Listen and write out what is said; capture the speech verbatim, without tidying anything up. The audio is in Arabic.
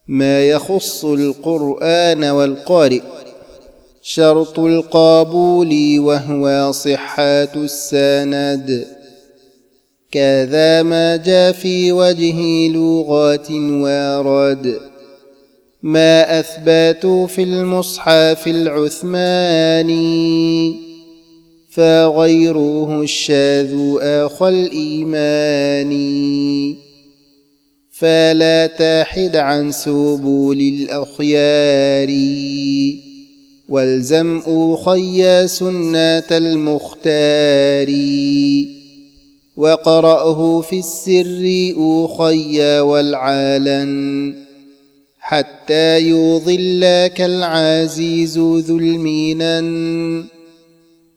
ما يخص القرآن والقارئ. شرط القبول وهو صحة السند، كذا ما جاء في وجه لغات ورد، ما أثبتوا في المصحف العثماني، فغيره الشاذ أخو الإيمان. فلا تحد عن سبل الأخيار، والزم أخي سنة المختار، وقرأه في السر أخي والعلن، حتى يظلك العزيز ذو المنن.